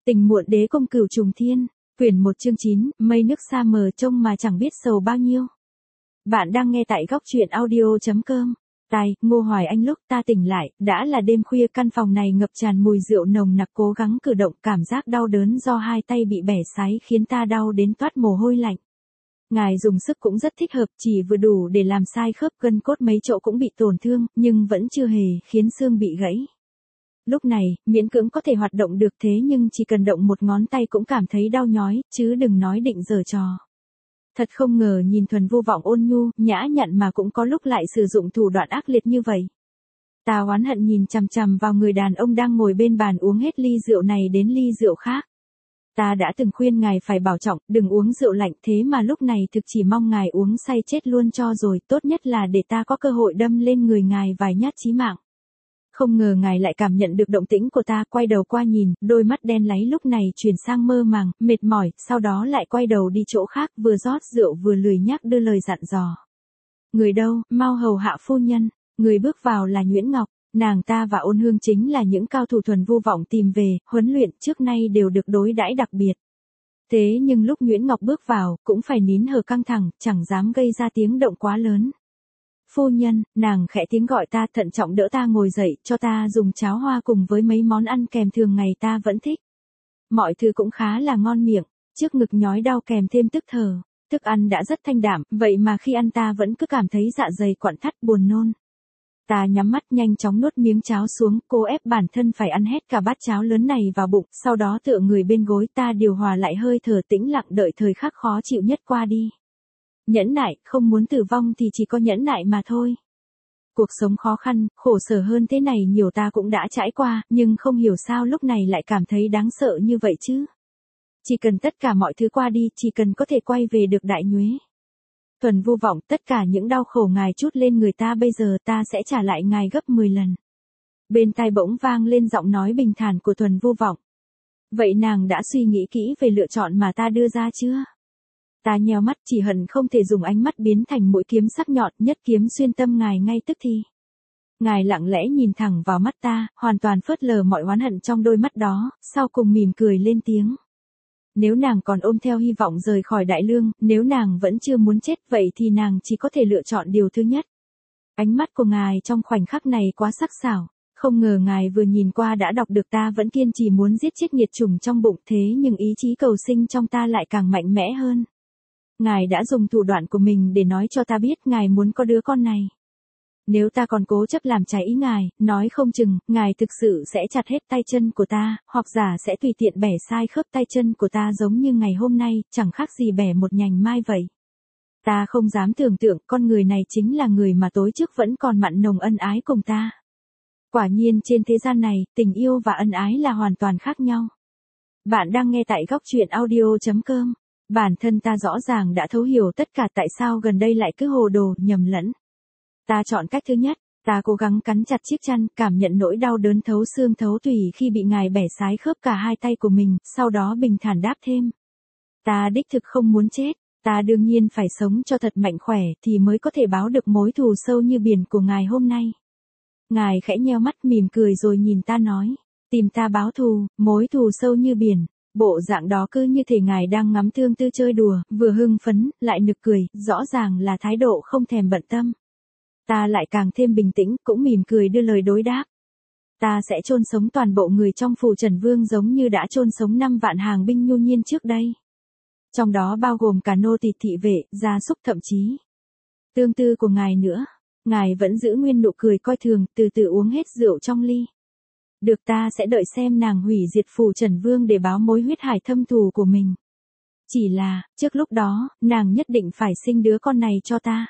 Tình muộn đế công cửu trùng thiên, quyển 1 chương 9, mây nước xa mờ trông mà chẳng biết sầu bao nhiêu. Bạn đang nghe tại góc truyện audio.com. Tai, Ngô Hoài Anh lúc ta tỉnh lại, đã là đêm khuya, căn phòng này ngập tràn mùi rượu nồng nặc, cố gắng cử động, cảm giác đau đớn do hai tay bị bẻ sái khiến ta đau đến toát mồ hôi lạnh. Ngài dùng sức cũng rất thích hợp, chỉ vừa đủ để làm sai khớp gân cốt, mấy chỗ cũng bị tổn thương, nhưng vẫn chưa hề khiến xương bị gãy. Lúc này, miễn cưỡng có thể hoạt động được, thế nhưng chỉ cần động một ngón tay cũng cảm thấy đau nhói, chứ đừng nói định giở trò. Thật không ngờ nhìn Thuần Vô Vọng ôn nhu, nhã nhặn mà cũng có lúc lại sử dụng thủ đoạn ác liệt như vậy. Ta oán hận nhìn chằm chằm vào người đàn ông đang ngồi bên bàn uống hết ly rượu này đến ly rượu khác. Ta đã từng khuyên ngài phải bảo trọng, đừng uống rượu lạnh, thế mà lúc này thực chỉ mong ngài uống say chết luôn cho rồi, tốt nhất là để ta có cơ hội đâm lên người ngài vài nhát chí mạng. Không ngờ ngài lại cảm nhận được động tĩnh của ta, quay đầu qua nhìn, đôi mắt đen láy lúc này chuyển sang mơ màng, mệt mỏi, sau đó lại quay đầu đi chỗ khác, vừa rót rượu vừa lười nhác đưa lời dặn dò. Người đâu, mau hầu hạ phu nhân. Người bước vào là Nguyễn Ngọc, nàng ta và Ôn Hương chính là những cao thủ Thuần Vô Vọng tìm về, huấn luyện trước nay đều được đối đãi đặc biệt. Thế nhưng lúc Nguyễn Ngọc bước vào, cũng phải nín hở căng thẳng, chẳng dám gây ra tiếng động quá lớn. Phu nhân, nàng khẽ tiếng gọi ta, thận trọng đỡ ta ngồi dậy, cho ta dùng cháo hoa cùng với mấy món ăn kèm thường ngày ta vẫn thích. Mọi thứ cũng khá là ngon miệng, trước ngực nhói đau kèm thêm tức thở. Thức ăn đã rất thanh đạm, vậy mà khi ăn ta vẫn cứ cảm thấy dạ dày quặn thắt buồn nôn. Ta nhắm mắt nhanh chóng nuốt miếng cháo xuống, cố ép bản thân phải ăn hết cả bát cháo lớn này vào bụng, sau đó tựa người bên gối, ta điều hòa lại hơi thở, tĩnh lặng đợi thời khắc khó chịu nhất qua đi. Nhẫn nại, không muốn tử vong thì chỉ có nhẫn nại mà thôi. Cuộc sống khó khăn, khổ sở hơn thế này nhiều ta cũng đã trải qua, nhưng không hiểu sao lúc này lại cảm thấy đáng sợ như vậy chứ. Chỉ cần tất cả mọi thứ qua đi, chỉ cần có thể quay về được Đại Nhuế. Thuần Vô Vọng, tất cả những đau khổ ngài trút lên người ta bây giờ ta sẽ trả lại ngài gấp 10 lần. Bên tai bỗng vang lên giọng nói bình thản của Thuần Vô Vọng. Vậy nàng đã suy nghĩ kỹ về lựa chọn mà ta đưa ra chưa? Ta nheo mắt, chỉ hận không thể dùng ánh mắt biến thành mũi kiếm sắc nhọn, nhất kiếm xuyên tâm ngài ngay tức thì. Ngài lặng lẽ nhìn thẳng vào mắt ta, hoàn toàn phớt lờ mọi oán hận trong đôi mắt đó, sau cùng mỉm cười lên tiếng. Nếu nàng còn ôm theo hy vọng rời khỏi Đại Lương, nếu nàng vẫn chưa muốn chết, vậy thì nàng chỉ có thể lựa chọn điều thứ nhất. Ánh mắt của ngài trong khoảnh khắc này quá sắc sảo, không ngờ ngài vừa nhìn qua đã đọc được ta vẫn kiên trì muốn giết chết nghiệt chủng trong bụng, thế nhưng ý chí cầu sinh trong ta lại càng mạnh mẽ hơn. Ngài đã dùng thủ đoạn của mình để nói cho ta biết ngài muốn có đứa con này. Nếu ta còn cố chấp làm trái ý ngài, nói không chừng, ngài thực sự sẽ chặt hết tay chân của ta, hoặc giả sẽ tùy tiện bẻ sai khớp tay chân của ta giống như ngày hôm nay, chẳng khác gì bẻ một nhành mai vậy. Ta không dám tưởng tượng con người này chính là người mà tối trước vẫn còn mặn nồng ân ái cùng ta. Quả nhiên trên thế gian này, tình yêu và ân ái là hoàn toàn khác nhau. Bạn đang nghe tại góc truyện audio.com. Bản thân ta rõ ràng đã thấu hiểu tất cả, tại sao gần đây lại cứ hồ đồ, nhầm lẫn. Ta chọn cách thứ nhất, ta cố gắng cắn chặt chiếc chăn, cảm nhận nỗi đau đớn thấu xương thấu tủy khi bị ngài bẻ sái khớp cả hai tay của mình, sau đó bình thản đáp thêm. Ta đích thực không muốn chết, ta đương nhiên phải sống cho thật mạnh khỏe thì mới có thể báo được mối thù sâu như biển của ngài hôm nay. Ngài khẽ nheo mắt mỉm cười rồi nhìn ta nói, tìm ta báo thù, mối thù sâu như biển. Bộ dạng đó cứ như thể ngài đang ngắm thương tư chơi đùa, vừa hưng phấn, lại nực cười, rõ ràng là thái độ không thèm bận tâm. Ta lại càng thêm bình tĩnh, cũng mỉm cười đưa lời đối đáp. Ta sẽ chôn sống toàn bộ người trong phủ Trần Vương giống như đã chôn sống 5 vạn hàng binh nhu nhiên trước đây. Trong đó bao gồm cả nô tỳ thị vệ, gia súc, thậm chí tương tư của ngài nữa. Ngài vẫn giữ nguyên nụ cười coi thường, từ từ uống hết rượu trong ly. Được, ta sẽ đợi xem nàng hủy diệt phủ Trần Vương để báo mối huyết hải thâm thù của mình. Chỉ là, trước lúc đó, nàng nhất định phải sinh đứa con này cho ta.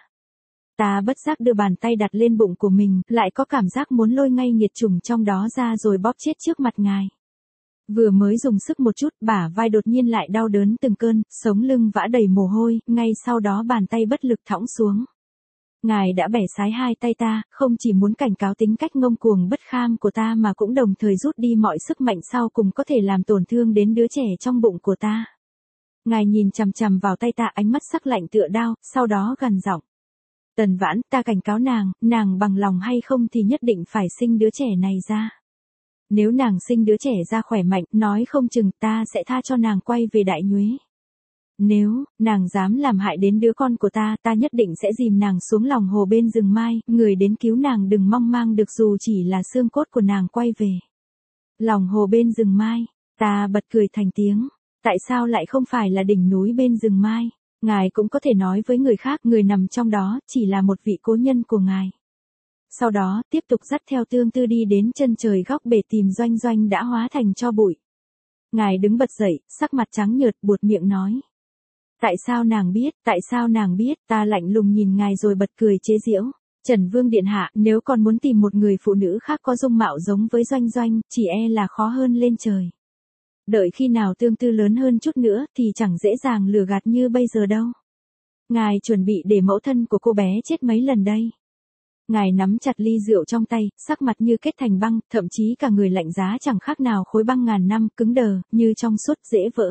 Ta bất giác đưa bàn tay đặt lên bụng của mình, lại có cảm giác muốn lôi ngay nghiệt chủng trong đó ra rồi bóp chết trước mặt ngài. Vừa mới dùng sức một chút, bả vai đột nhiên lại đau đớn từng cơn, sống lưng vã đầy mồ hôi, ngay sau đó bàn tay bất lực thõng xuống. Ngài đã bẻ sái hai tay ta, không chỉ muốn cảnh cáo tính cách ngông cuồng bất kham của ta mà cũng đồng thời rút đi mọi sức mạnh sau cùng có thể làm tổn thương đến đứa trẻ trong bụng của ta. Ngài nhìn chằm chằm vào tay ta, ánh mắt sắc lạnh tựa đao, sau đó gằn giọng. Tần Vãn, ta cảnh cáo nàng bằng lòng hay không thì nhất định phải sinh đứa trẻ này ra. Nếu nàng sinh đứa trẻ ra khỏe mạnh, nói không chừng ta sẽ tha cho nàng quay về Đại Nhuế. Nếu, nàng dám làm hại đến đứa con của ta, ta nhất định sẽ dìm nàng xuống lòng hồ bên rừng mai, người đến cứu nàng đừng mong mang được dù chỉ là xương cốt của nàng quay về. Lòng hồ bên rừng mai, ta bật cười thành tiếng. Tại sao lại không phải là đỉnh núi bên rừng mai? Ngài cũng có thể nói với người khác, người nằm trong đó chỉ là một vị cố nhân của ngài. Sau đó, tiếp tục dắt theo Tương Tư đi đến chân trời góc bể tìm Doanh Doanh đã hóa thành tro bụi. Ngài đứng bật dậy, sắc mặt trắng nhợt buột miệng nói. Tại sao nàng biết, ta lạnh lùng nhìn ngài rồi bật cười chế giễu. Trần Vương Điện Hạ, nếu còn muốn tìm một người phụ nữ khác có dung mạo giống với Doanh Doanh, chỉ e là khó hơn lên trời. Đợi khi nào Tương Tư lớn hơn chút nữa thì chẳng dễ dàng lừa gạt như bây giờ đâu. Ngài chuẩn bị để mẫu thân của cô bé chết mấy lần đây. Ngài nắm chặt ly rượu trong tay, sắc mặt như kết thành băng, thậm chí cả người lạnh giá chẳng khác nào khối băng ngàn năm, cứng đờ, như trong suốt dễ vỡ.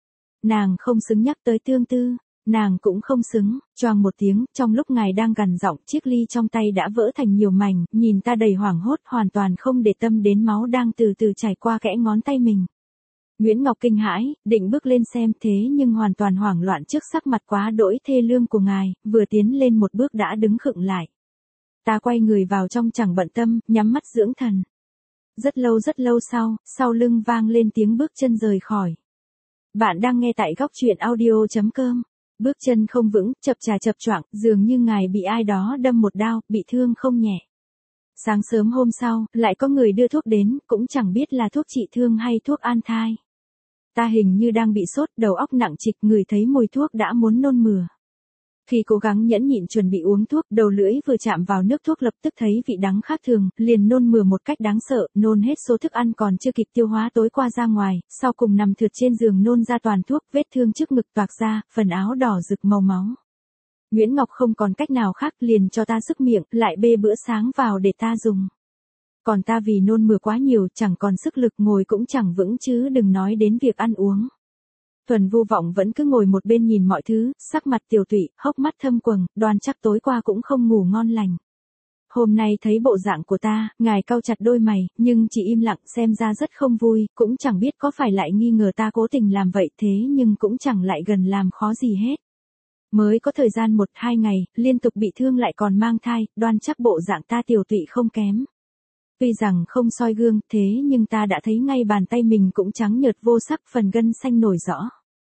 Nàng không xứng nhắc tới Tương Tư, nàng cũng không xứng. Choang một tiếng, trong lúc ngài đang gằn giọng, chiếc ly trong tay đã vỡ thành nhiều mảnh, nhìn ta đầy hoảng hốt, hoàn toàn không để tâm đến máu đang từ từ chảy qua kẽ ngón tay mình. Nguyễn Ngọc kinh hãi, định bước lên xem, thế nhưng hoàn toàn hoảng loạn trước sắc mặt quá đỗi thê lương của ngài, vừa tiến lên một bước đã đứng khựng lại. Ta quay người vào trong chẳng bận tâm, nhắm mắt dưỡng thần. Rất lâu sau lưng vang lên tiếng bước chân rời khỏi. Bạn đang nghe tại góc truyện audio.com. Bước chân không vững, chập choạng, dường như ngài bị ai đó đâm một đao, bị thương không nhẹ. Sáng sớm hôm sau, lại có người đưa thuốc đến, cũng chẳng biết là thuốc trị thương hay thuốc an thai. Ta hình như đang bị sốt, đầu óc nặng trịch, ngửi thấy mùi thuốc đã muốn nôn mửa. Khi cố gắng nhẫn nhịn chuẩn bị uống thuốc, đầu lưỡi vừa chạm vào nước thuốc lập tức thấy vị đắng khác thường, liền nôn mửa một cách đáng sợ, nôn hết số thức ăn còn chưa kịp tiêu hóa tối qua ra ngoài, sau cùng nằm thượt trên giường nôn ra toàn thuốc, vết thương trước ngực toạc ra, phần áo đỏ rực màu máu. Nguyễn Ngọc không còn cách nào khác, liền cho ta sức miệng, lại bê bữa sáng vào để ta dùng. Còn ta vì nôn mửa quá nhiều, chẳng còn sức lực, ngồi cũng chẳng vững chứ đừng nói đến việc ăn uống. Thuần Vu Vọng vẫn cứ ngồi một bên nhìn mọi thứ, sắc mặt tiều tụy, hốc mắt thâm quầng, đoán chắc tối qua cũng không ngủ ngon lành. Hôm nay thấy bộ dạng của ta, ngài cau chặt đôi mày, nhưng chỉ im lặng, xem ra rất không vui, cũng chẳng biết có phải lại nghi ngờ ta cố tình làm vậy, thế nhưng cũng chẳng lại gần làm khó gì hết. Mới có thời gian 1-2 ngày, liên tục bị thương lại còn mang thai, đoán chắc bộ dạng ta tiều tụy không kém. Tuy rằng không soi gương, thế nhưng ta đã thấy ngay bàn tay mình cũng trắng nhợt vô sắc, phần gân xanh nổi rõ.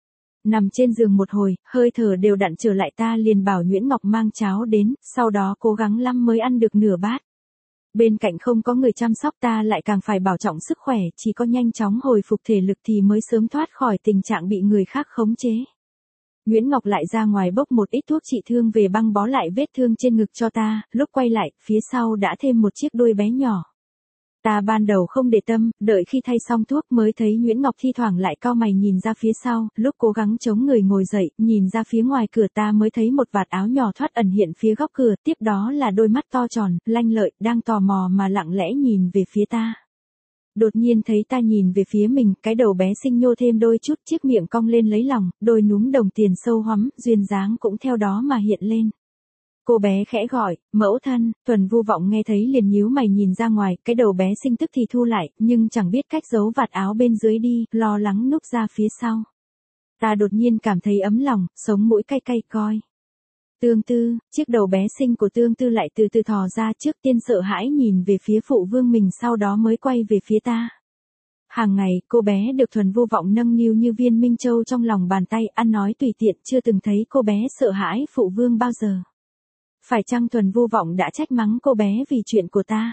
Nằm trên giường một hồi, hơi thở đều đặn trở lại, ta liền bảo Nguyễn Ngọc mang cháo đến, sau đó cố gắng lắm mới ăn được nửa bát. Bên cạnh không có người chăm sóc, ta lại càng phải bảo trọng sức khỏe, chỉ có nhanh chóng hồi phục thể lực thì mới sớm thoát khỏi tình trạng bị người khác khống chế. Nguyễn Ngọc lại ra ngoài bốc một ít thuốc trị thương về băng bó lại vết thương trên ngực cho ta, lúc quay lại, phía sau đã thêm một chiếc đuôi bé nhỏ. Ta ban đầu không để tâm, đợi khi thay xong thuốc mới thấy Nguyễn Ngọc thi thoảng lại cau mày nhìn ra phía sau, lúc cố gắng chống người ngồi dậy, nhìn ra phía ngoài cửa ta mới thấy một vạt áo nhỏ thoát ẩn hiện phía góc cửa, tiếp đó là đôi mắt to tròn, lanh lợi, đang tò mò mà lặng lẽ nhìn về phía ta. Đột nhiên thấy ta nhìn về phía mình, cái đầu bé xinh nhô thêm đôi chút, chiếc miệng cong lên lấy lòng, đôi núm đồng tiền sâu hoắm, duyên dáng cũng theo đó mà hiện lên. Cô bé khẽ gọi, mẫu thân. Thuần Vu Vọng nghe thấy liền nhíu mày nhìn ra ngoài, cái đầu bé xinh tức thì thu lại, nhưng chẳng biết cách giấu vạt áo bên dưới đi, lo lắng núp ra phía sau. Ta đột nhiên cảm thấy ấm lòng, sống mũi cay cay coi. Tương Tư, chiếc đầu bé xinh của Tương Tư lại từ từ thò ra, trước tiên sợ hãi nhìn về phía phụ vương mình, sau đó mới quay về phía ta. Hàng ngày, cô bé được Thuần Vu Vọng nâng niu như viên minh châu trong lòng bàn tay, ăn nói tùy tiện, chưa từng thấy cô bé sợ hãi phụ vương bao giờ. Phải chăng Thuần Vu Vọng đã trách mắng cô bé vì chuyện của ta?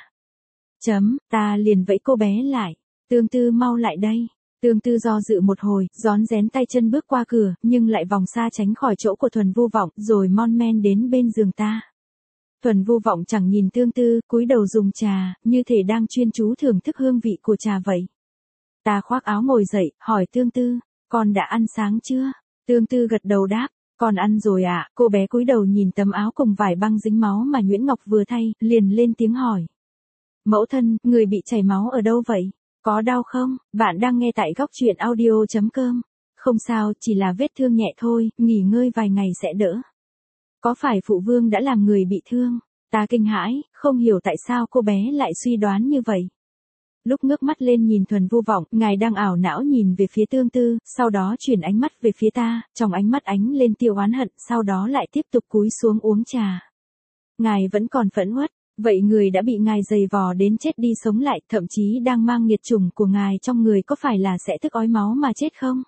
Ta liền vẫy cô bé lại. Tương Tư mau lại đây. Tương Tư do dự một hồi, rón rén tay chân bước qua cửa, nhưng lại vòng xa tránh khỏi chỗ của Thuần Vu Vọng, rồi mon men đến bên giường ta. Thuần Vu Vọng chẳng nhìn Tương Tư, cúi đầu dùng trà, như thể đang chuyên chú thưởng thức hương vị của trà vậy. Ta khoác áo ngồi dậy, hỏi Tương Tư, con đã ăn sáng chưa? Tương Tư gật đầu đáp. Con ăn rồi ạ. Cô bé cúi đầu nhìn tấm áo cùng vải băng dính máu mà Nguyễn Ngọc vừa thay, liền lên tiếng hỏi. Mẫu thân, người bị chảy máu ở đâu vậy? Có đau không? Bạn đang nghe tại góc truyện audio.com. Không sao, chỉ là vết thương nhẹ thôi, nghỉ ngơi vài ngày sẽ đỡ. Có phải phụ vương đã làm người bị thương? Ta kinh hãi, không hiểu tại sao cô bé lại suy đoán như vậy. Lúc ngước mắt lên nhìn Thuần Vô Vọng, ngài đang ảo não nhìn về phía Tương Tư, sau đó chuyển ánh mắt về phía ta, trong ánh mắt ánh lên tia oán hận, sau đó lại tiếp tục cúi xuống uống trà. Ngài vẫn còn phẫn uất, vậy người đã bị ngài giày vò đến chết đi sống lại, thậm chí đang mang nghiệt chủng của ngài trong người có phải là sẽ tức ói máu mà chết không?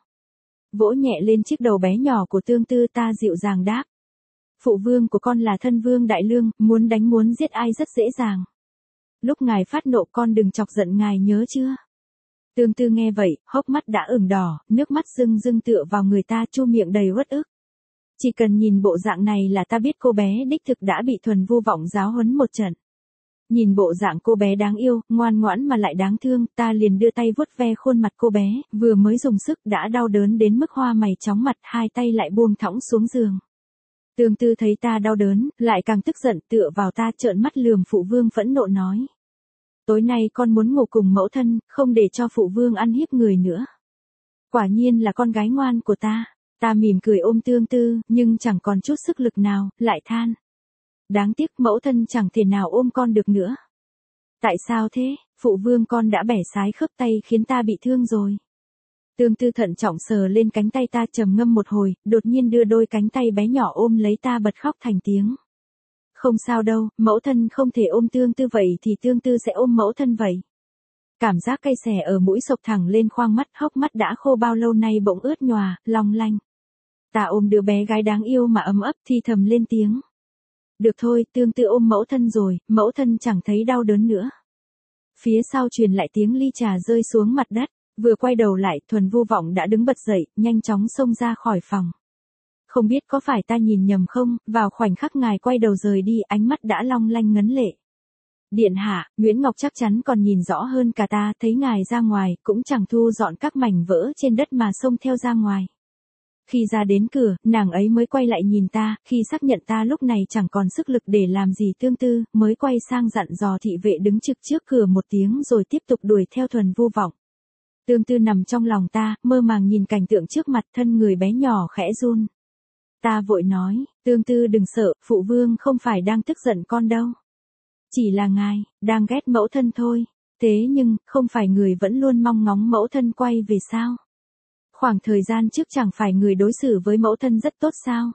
Vỗ nhẹ lên chiếc đầu bé nhỏ của Tương Tư, ta dịu dàng đáp. Phụ vương của con là thân vương đại lương, muốn đánh muốn giết ai rất dễ dàng. Lúc ngài phát nộ con đừng chọc giận ngài nhớ chưa? Tương Tư nghe vậy, hốc mắt đã ửng đỏ, nước mắt rưng rưng tựa vào người ta, chu miệng đầy uất ức. Chỉ cần nhìn bộ dạng này là ta biết cô bé đích thực đã bị Thuần Vô Vọng giáo huấn một trận. Nhìn bộ dạng cô bé đáng yêu, ngoan ngoãn mà lại đáng thương, ta liền đưa tay vuốt ve khuôn mặt cô bé, vừa mới dùng sức đã đau đớn đến mức hoa mày chóng mặt, hai tay lại buông thõng xuống giường. Tương Tư thấy ta đau đớn, lại càng tức giận, tựa vào ta trợn mắt lườm phụ vương phẫn nộ nói. Tối nay con muốn ngủ cùng mẫu thân, không để cho phụ vương ăn hiếp người nữa. Quả nhiên là con gái ngoan của ta. Ta mỉm cười ôm Tương Tư, nhưng chẳng còn chút sức lực nào, lại than. Đáng tiếc mẫu thân chẳng thể nào ôm con được nữa. Tại sao thế, phụ vương con đã bẻ sái khớp tay khiến ta bị thương rồi. Tương Tư thận trọng sờ lên cánh tay ta, trầm ngâm một hồi, đột nhiên đưa đôi cánh tay bé nhỏ ôm lấy ta, bật khóc thành tiếng. Không sao đâu, mẫu thân không thể ôm Tương Tư vậy thì Tương Tư sẽ ôm mẫu thân vậy. Cảm giác cay xè ở mũi sộc thẳng lên khoang mắt, hốc mắt đã khô bao lâu nay bỗng ướt nhòa, long lanh. Ta ôm đứa bé gái đáng yêu mà ấm ấp, thì thầm lên tiếng. Được thôi, Tương Tư ôm mẫu thân rồi, mẫu thân chẳng thấy đau đớn nữa. Phía sau truyền lại tiếng ly trà rơi xuống mặt đất, vừa quay đầu lại, Thuần Vô Vọng đã đứng bật dậy, nhanh chóng xông ra khỏi phòng. Không biết có phải ta nhìn nhầm không, vào khoảnh khắc ngài quay đầu rời đi, ánh mắt đã long lanh ngấn lệ. Điện hạ, Nguyễn Ngọc chắc chắn còn nhìn rõ hơn cả ta, thấy ngài ra ngoài, cũng chẳng thu dọn các mảnh vỡ trên đất mà xông theo ra ngoài. Khi ra đến cửa, nàng ấy mới quay lại nhìn ta, khi xác nhận ta lúc này chẳng còn sức lực để làm gì Tương Tư, mới quay sang dặn dò thị vệ đứng trực trước cửa một tiếng rồi tiếp tục đuổi theo Thuần Vô Vọng. Tương Tư nằm trong lòng ta, mơ màng nhìn cảnh tượng trước mặt, thân người bé nhỏ khẽ run. Ta vội nói, Tương Tư đừng sợ, phụ vương không phải đang tức giận con đâu. Chỉ là ngài, đang ghét mẫu thân thôi. Thế nhưng, không phải người vẫn luôn mong ngóng mẫu thân quay về sao? Khoảng thời gian trước chẳng phải người đối xử với mẫu thân rất tốt sao?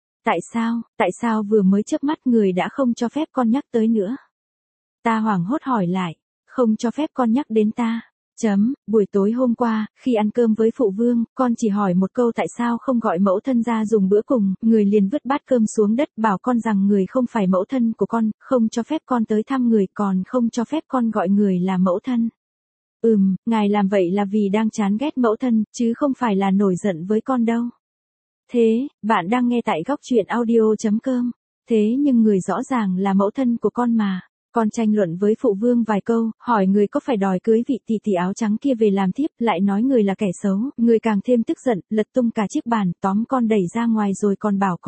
Tại sao vừa mới chớp mắt người đã không cho phép con nhắc tới nữa? Ta hoảng hốt hỏi lại, không cho phép con nhắc đến ta. Buổi tối hôm qua, khi ăn cơm với phụ vương, con chỉ hỏi một câu tại sao không gọi mẫu thân ra dùng bữa cùng, người liền vứt bát cơm xuống đất bảo con rằng người không phải mẫu thân của con, không cho phép con tới thăm người, còn không cho phép con gọi người là mẫu thân. Ngài làm vậy là vì đang chán ghét mẫu thân, chứ không phải là nổi giận với con đâu. Thế, bạn đang nghe tại góc truyện audio.com. Thế nhưng người rõ ràng là mẫu thân của con mà. Con tranh luận với phụ vương vài câu, hỏi người có phải đòi cưới vị tỷ tỷ áo trắng kia về làm thiếp, lại nói người là kẻ xấu, người càng thêm tức giận, lật tung cả chiếc bàn, tóm con đẩy ra ngoài rồi còn bảo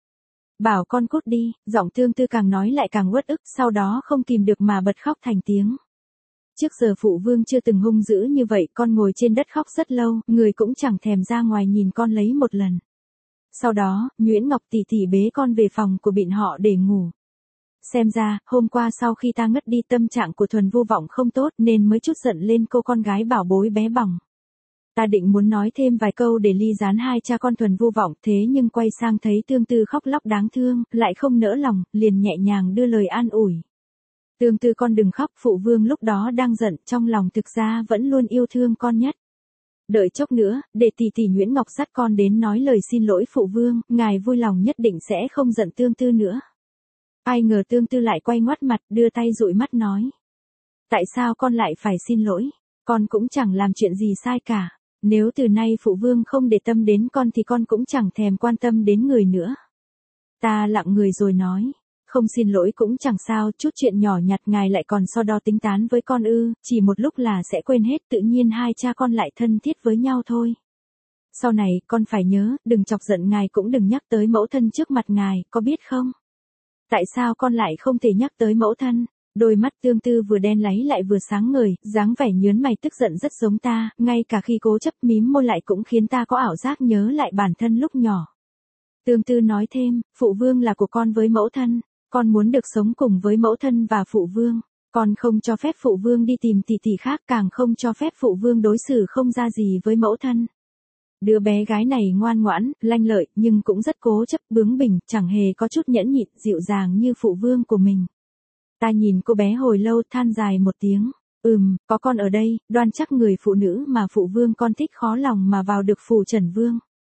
con cút đi, giọng Tương Tư càng nói lại càng uất ức, sau đó không kìm được mà bật khóc thành tiếng. Trước giờ phụ vương chưa từng hung dữ như vậy, con ngồi trên đất khóc rất lâu, người cũng chẳng thèm ra ngoài nhìn con lấy một lần. Sau đó, Nguyễn Ngọc tỷ tỷ bế con về phòng của bọn họ để ngủ. Xem ra, hôm qua sau khi ta ngất đi tâm trạng của Thuần Vô Vọng không tốt nên mới chút giận lên cô con gái bảo bối bé bỏng. Ta định muốn nói thêm vài câu để ly gián hai cha con Thuần Vô Vọng, thế nhưng quay sang thấy Tương Tư khóc lóc đáng thương, lại không nỡ lòng, liền nhẹ nhàng đưa lời an ủi. Tương Tư con đừng khóc, phụ vương lúc đó đang giận, trong lòng thực ra vẫn luôn yêu thương con nhất. Đợi chốc nữa, để tỷ tỷ Nguyễn Ngọc dắt con đến nói lời xin lỗi phụ vương, ngài vui lòng nhất định sẽ không giận Tương Tư nữa. Ai ngờ Tương Tư lại quay ngoắt mặt, đưa tay dụi mắt nói. Tại sao con lại phải xin lỗi? Con cũng chẳng làm chuyện gì sai cả. Nếu từ nay phụ vương không để tâm đến con thì con cũng chẳng thèm quan tâm đến người nữa. Ta lặng người rồi nói. Không xin lỗi cũng chẳng sao, chút chuyện nhỏ nhặt ngài lại còn so đo tính toán với con ư, chỉ một lúc là sẽ quên hết, tự nhiên hai cha con lại thân thiết với nhau thôi. Sau này, con phải nhớ, đừng chọc giận ngài cũng đừng nhắc tới mẫu thân trước mặt ngài, có biết không? Tại sao con lại không thể nhắc tới mẫu thân? Đôi mắt Tương Tư vừa đen láy lại vừa sáng ngời, dáng vẻ nhớn mày tức giận rất giống ta, ngay cả khi cố chấp mím môi lại cũng khiến ta có ảo giác nhớ lại bản thân lúc nhỏ. Tương Tư nói thêm, phụ vương là của con với mẫu thân, con muốn được sống cùng với mẫu thân và phụ vương. Con không cho phép phụ vương đi tìm tỷ tỷ khác, càng không cho phép phụ vương đối xử không ra gì với mẫu thân. Đứa bé gái này ngoan ngoãn, lanh lợi, nhưng cũng rất cố chấp, bướng bỉnh, chẳng hề có chút nhẫn nhịn, dịu dàng như phụ vương của mình. Ta nhìn cô bé hồi lâu, than dài một tiếng. Có con ở đây, đoan chắc người phụ nữ mà phụ vương con thích khó lòng mà vào được phủ Trần Vương.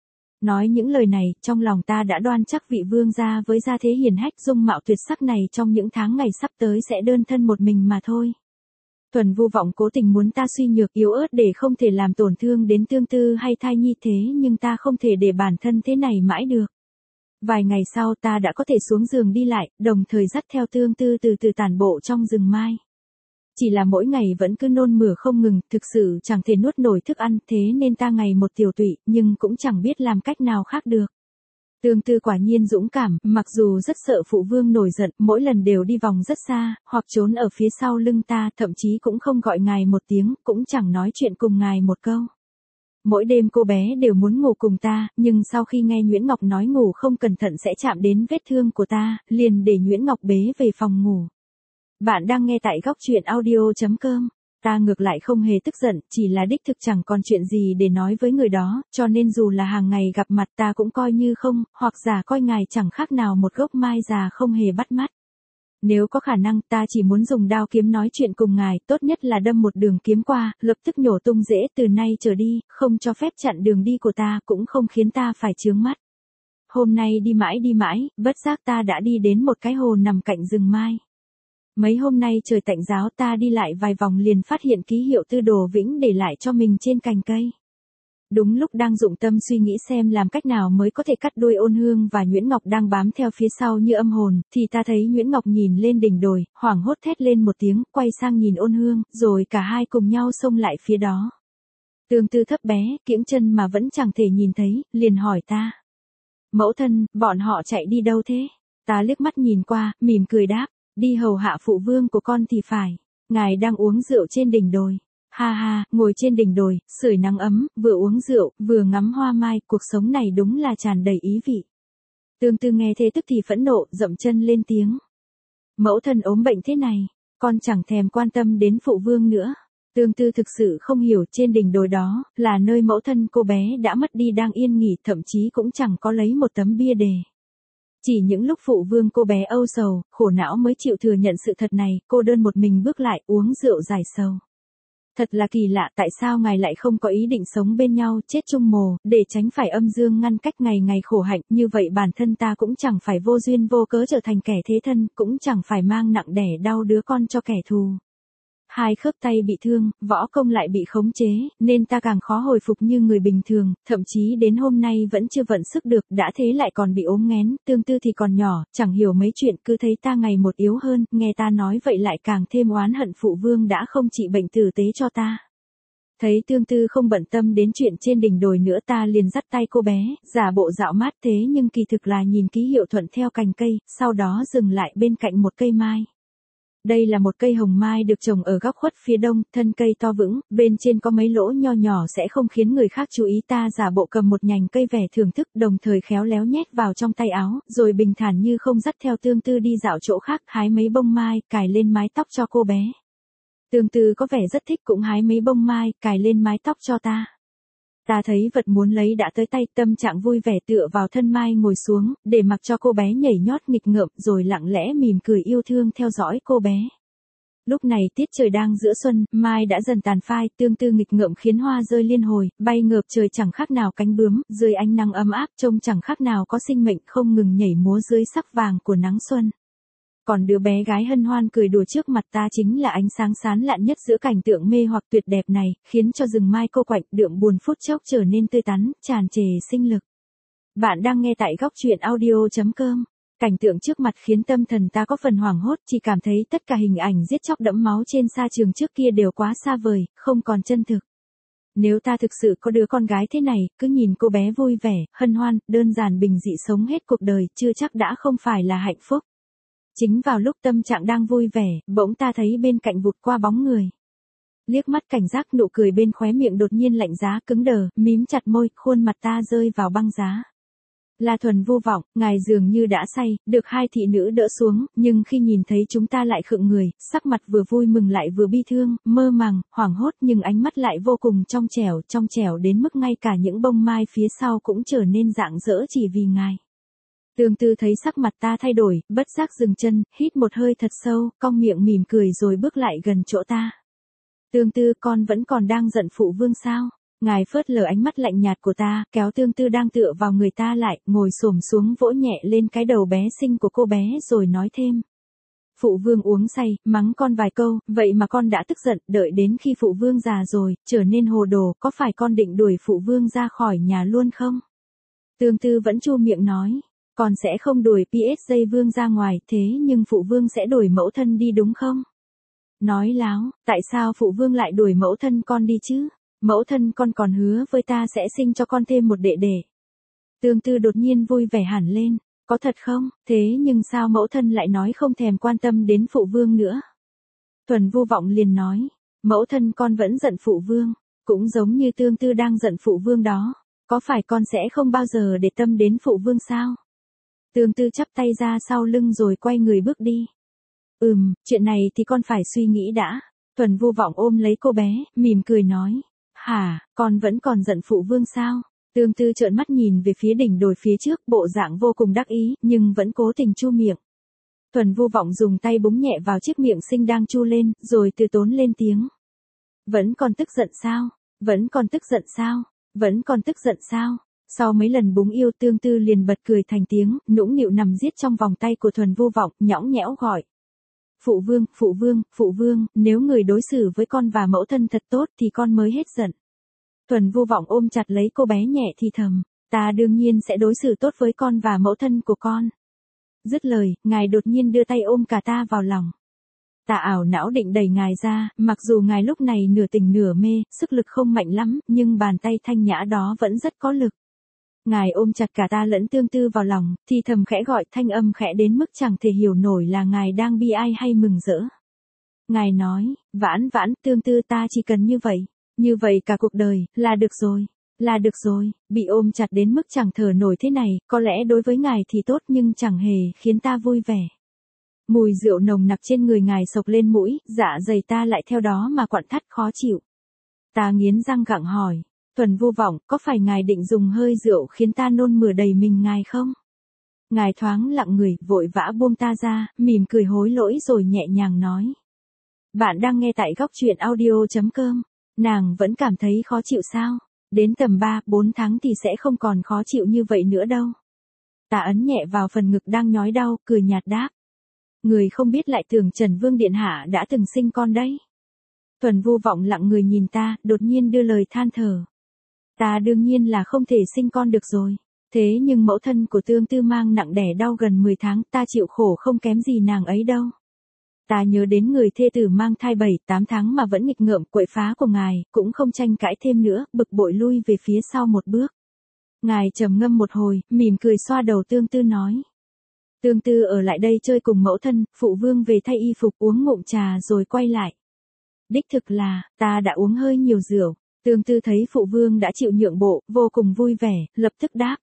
Nói những lời này, trong lòng ta đã đoan chắc vị vương gia với gia thế hiền hách dung mạo tuyệt sắc này trong những tháng ngày sắp tới sẽ đơn thân một mình mà thôi. Thuần Vu Vọng cố tình muốn ta suy nhược yếu ớt để không thể làm tổn thương đến Tương Tư hay thai nhi, thế nhưng ta không thể để bản thân thế này mãi được. Vài ngày sau ta đã có thể xuống giường đi lại, đồng thời dắt theo Tương Tư từ từ tản bộ trong rừng mai. Chỉ là mỗi ngày vẫn cứ nôn mửa không ngừng, thực sự chẳng thể nuốt nổi thức ăn, thế nên ta ngày một tiểu tụy, nhưng cũng chẳng biết làm cách nào khác được. Tương Tư quả nhiên dũng cảm, mặc dù rất sợ phụ vương nổi giận, mỗi lần đều đi vòng rất xa, hoặc trốn ở phía sau lưng ta, thậm chí cũng không gọi ngài một tiếng, cũng chẳng nói chuyện cùng ngài một câu. Mỗi đêm cô bé đều muốn ngủ cùng ta, nhưng sau khi nghe Nguyễn Ngọc nói ngủ không cẩn thận sẽ chạm đến vết thương của ta, liền để Nguyễn Ngọc bế về phòng ngủ. Bạn đang nghe tại góc truyện audio.com. Ta ngược lại không hề tức giận, chỉ là đích thực chẳng còn chuyện gì để nói với người đó, cho nên dù là hàng ngày gặp mặt ta cũng coi như không, hoặc giả coi ngài chẳng khác nào một gốc mai già không hề bắt mắt. Nếu có khả năng ta chỉ muốn dùng đao kiếm nói chuyện cùng ngài, tốt nhất là đâm một đường kiếm qua, lập tức nhổ tung rễ, từ nay trở đi, không cho phép chặn đường đi của ta, cũng không khiến ta phải chướng mắt. Hôm nay đi mãi, bất giác ta đã đi đến một cái hồ nằm cạnh rừng mai. Mấy hôm nay trời tạnh ráo, ta đi lại vài vòng liền phát hiện ký hiệu Tư Đồ Vĩnh để lại cho mình trên cành cây. Đúng lúc đang dụng tâm suy nghĩ xem làm cách nào mới có thể cắt đuôi Ôn Hương và Nguyễn Ngọc đang bám theo phía sau như âm hồn, thì ta thấy Nguyễn Ngọc nhìn lên đỉnh đồi, hoảng hốt thét lên một tiếng, quay sang nhìn Ôn Hương, rồi cả hai cùng nhau xông lại phía đó. Tương Tư thấp bé, kiễng chân mà vẫn chẳng thể nhìn thấy, liền hỏi ta. Mẫu thân, bọn họ chạy đi đâu thế? Ta liếc mắt nhìn qua, mỉm cười đáp. Đi hầu hạ phụ vương của con thì phải. Ngài đang uống rượu trên đỉnh đồi. Ha ha, ngồi trên đỉnh đồi, sưởi nắng ấm, vừa uống rượu, vừa ngắm hoa mai, cuộc sống này đúng là tràn đầy ý vị. Tương Tư nghe thế tức thì phẫn nộ, dậm chân lên tiếng. Mẫu thân ốm bệnh thế này, con chẳng thèm quan tâm đến phụ vương nữa. Tương Tư thực sự không hiểu trên đỉnh đồi đó, là nơi mẫu thân cô bé đã mất đi đang yên nghỉ, thậm chí cũng chẳng có lấy một tấm bia đề. Chỉ những lúc phụ vương cô bé âu sầu, khổ não mới chịu thừa nhận sự thật này, cô đơn một mình bước lại uống rượu giải sầu. Thật là kỳ lạ, tại sao ngài lại không có ý định sống bên nhau, chết chung mồ, để tránh phải âm dương ngăn cách ngày ngày khổ hạnh, như vậy bản thân ta cũng chẳng phải vô duyên vô cớ trở thành kẻ thế thân, cũng chẳng phải mang nặng đẻ đau đứa con cho kẻ thù. Hai khớp tay bị thương, võ công lại bị khống chế, nên ta càng khó hồi phục như người bình thường, thậm chí đến hôm nay vẫn chưa vận sức được, đã thế lại còn bị ốm nghén. Tương Tư thì còn nhỏ, chẳng hiểu mấy chuyện, cứ thấy ta ngày một yếu hơn, nghe ta nói vậy lại càng thêm oán hận phụ vương đã không trị bệnh tử tế cho ta. Thấy Tương Tư không bận tâm đến chuyện trên đỉnh đồi nữa, ta liền dắt tay cô bé, giả bộ dạo mát thế nhưng kỳ thực là nhìn ký hiệu thuận theo cành cây, sau đó dừng lại bên cạnh một cây mai. Đây là một cây hồng mai được trồng ở góc khuất phía đông, thân cây to vững, bên trên có mấy lỗ nho nhỏ sẽ không khiến người khác chú ý. Ta giả bộ cầm một nhành cây vẻ thưởng thức, đồng thời khéo léo nhét vào trong tay áo, rồi bình thản như không dắt theo Tương Tư đi dạo chỗ khác, hái mấy bông mai, cài lên mái tóc cho cô bé. Tương Tư có vẻ rất thích, cũng hái mấy bông mai, cài lên mái tóc cho ta. Ta thấy vật muốn lấy đã tới tay, tâm trạng vui vẻ tựa vào thân mai ngồi xuống, để mặc cho cô bé nhảy nhót nghịch ngợm, rồi lặng lẽ mỉm cười yêu thương theo dõi cô bé. Lúc này tiết trời đang giữa xuân, mai đã dần tàn phai, Tương Tư nghịch ngợm khiến hoa rơi liên hồi, bay ngợp trời chẳng khác nào cánh bướm, dưới ánh nắng ấm áp trông chẳng khác nào có sinh mệnh, không ngừng nhảy múa dưới sắc vàng của nắng xuân. Còn đứa bé gái hân hoan cười đùa trước mặt ta chính là ánh sáng sáng lạn nhất giữa cảnh tượng mê hoặc tuyệt đẹp này, khiến cho rừng mai cô quạnh đượm buồn phút chốc trở nên tươi tắn, tràn trề sinh lực. Bạn đang nghe tại góc truyện audio.com. Cảnh tượng trước mặt khiến tâm thần ta có phần hoảng hốt, chỉ cảm thấy tất cả hình ảnh giết chóc đẫm máu trên sa trường trước kia đều quá xa vời, không còn chân thực. Nếu ta thực sự có đứa con gái thế này, cứ nhìn cô bé vui vẻ, hân hoan, đơn giản bình dị sống hết cuộc đời, chưa chắc đã không phải là hạnh phúc. Chính vào lúc tâm trạng đang vui vẻ, bỗng ta thấy bên cạnh vụt qua bóng người. Liếc mắt cảnh giác, nụ cười bên khóe miệng đột nhiên lạnh giá, cứng đờ, mím chặt môi, khuôn mặt ta rơi vào băng giá. La Thuần vô vọng, ngài dường như đã say, được hai thị nữ đỡ xuống, nhưng khi nhìn thấy chúng ta lại khựng người, sắc mặt vừa vui mừng lại vừa bi thương, mơ màng, hoảng hốt nhưng ánh mắt lại vô cùng trong trẻo đến mức ngay cả những bông mai phía sau cũng trở nên rạng rỡ chỉ vì ngài. Tương Tư thấy sắc mặt ta thay đổi, bất giác dừng chân, hít một hơi thật sâu, cong miệng mỉm cười rồi bước lại gần chỗ ta. Tương Tư, con vẫn còn đang giận phụ vương sao? Ngài phớt lờ ánh mắt lạnh nhạt của ta, kéo Tương Tư đang tựa vào người ta lại, ngồi xổm xuống vỗ nhẹ lên cái đầu bé xinh của cô bé rồi nói thêm. Phụ vương uống say, mắng con vài câu, vậy mà con đã tức giận, đợi đến khi phụ vương già rồi, trở nên hồ đồ, có phải con định đuổi phụ vương ra khỏi nhà luôn không? Tương Tư vẫn chu miệng nói, con sẽ không đuổi PSJ vương ra ngoài, thế nhưng phụ vương sẽ đuổi mẫu thân đi đúng không? Nói láo, tại sao phụ vương lại đuổi mẫu thân con đi chứ? Mẫu thân con còn hứa với ta sẽ sinh cho con thêm một đệ đệ. Tương Tư đột nhiên vui vẻ hẳn lên, có thật không? Thế nhưng sao mẫu thân lại nói không thèm quan tâm đến phụ vương nữa? Thuần Vô Vọng liền nói, mẫu thân con vẫn giận phụ vương, cũng giống như Tương Tư đang giận phụ vương đó. Có phải con sẽ không bao giờ để tâm đến phụ vương sao? Tương Tư chắp tay ra sau lưng rồi quay người bước đi. Chuyện này thì con phải suy nghĩ đã. Thuần Vô Vọng ôm lấy cô bé, mỉm cười nói. Hả, con vẫn còn giận phụ vương sao? Tương Tư trợn mắt nhìn về phía đỉnh đồi phía trước, bộ dạng vô cùng đắc ý, nhưng vẫn cố tình chu miệng. Thuần Vô Vọng dùng tay búng nhẹ vào chiếc miệng xinh đang chu lên, rồi từ tốn lên tiếng. Vẫn còn tức giận sao? Vẫn còn tức giận sao? Vẫn còn tức giận sao? Sau mấy lần búng yêu, Tương Tư liền bật cười thành tiếng, nũng nịu nằm giết trong vòng tay của Thuần Vô Vọng, nhõng nhẽo gọi. Phụ vương, phụ vương, phụ vương, nếu người đối xử với con và mẫu thân thật tốt thì con mới hết giận. Thuần Vô Vọng ôm chặt lấy cô bé nhẹ thì thầm, ta đương nhiên sẽ đối xử tốt với con và mẫu thân của con. Dứt lời, ngài đột nhiên đưa tay ôm cả ta vào lòng. Ta ảo não định đẩy ngài ra, mặc dù ngài lúc này nửa tỉnh nửa mê, sức lực không mạnh lắm, nhưng bàn tay thanh nhã đó vẫn rất có lực. Ngài ôm chặt cả ta lẫn Tương Tư vào lòng, thì thầm khẽ gọi, thanh âm khẽ đến mức chẳng thể hiểu nổi là ngài đang bi ai hay mừng rỡ. Ngài nói, vãn vãn, Tương Tư, ta chỉ cần như vậy cả cuộc đời, là được rồi, bị ôm chặt đến mức chẳng thở nổi thế này, có lẽ đối với ngài thì tốt nhưng chẳng hề khiến ta vui vẻ. Mùi rượu nồng nặc trên người ngài xộc lên mũi, dạ dày ta lại theo đó mà quặn thắt khó chịu. Ta nghiến răng gặng hỏi. Thuần Vô Vọng, có phải ngài định dùng hơi rượu khiến ta nôn mửa đầy mình ngài không? Ngài thoáng lặng người, vội vã buông ta ra, mỉm cười hối lỗi rồi nhẹ nhàng nói. Bạn đang nghe tại góc truyện audio.com. Nàng vẫn cảm thấy khó chịu sao? Đến tầm 3-4 tháng thì sẽ không còn khó chịu như vậy nữa đâu. Ta ấn nhẹ vào phần ngực đang nhói đau, cười nhạt đáp. Người không biết lại tưởng Trần Vương Điện Hạ đã từng sinh con đấy. Thuần Vô Vọng lặng người nhìn ta, đột nhiên đưa lời than thở. Ta đương nhiên là không thể sinh con được rồi. Thế nhưng mẫu thân của Tương Tư mang nặng đẻ đau gần 10 tháng, ta chịu khổ không kém gì nàng ấy đâu. Ta nhớ đến người thê tử mang thai 7-8 tháng mà vẫn nghịch ngợm quậy phá của ngài, cũng không tranh cãi thêm nữa, bực bội lui về phía sau một bước. Ngài trầm ngâm một hồi, mỉm cười xoa đầu Tương Tư nói. Tương Tư ở lại đây chơi cùng mẫu thân, phụ vương về thay y phục uống ngụm trà rồi quay lại. Đích thực là, ta đã uống hơi nhiều rượu. Tương Tư thấy phụ vương đã chịu nhượng bộ, vô cùng vui vẻ, lập tức đáp.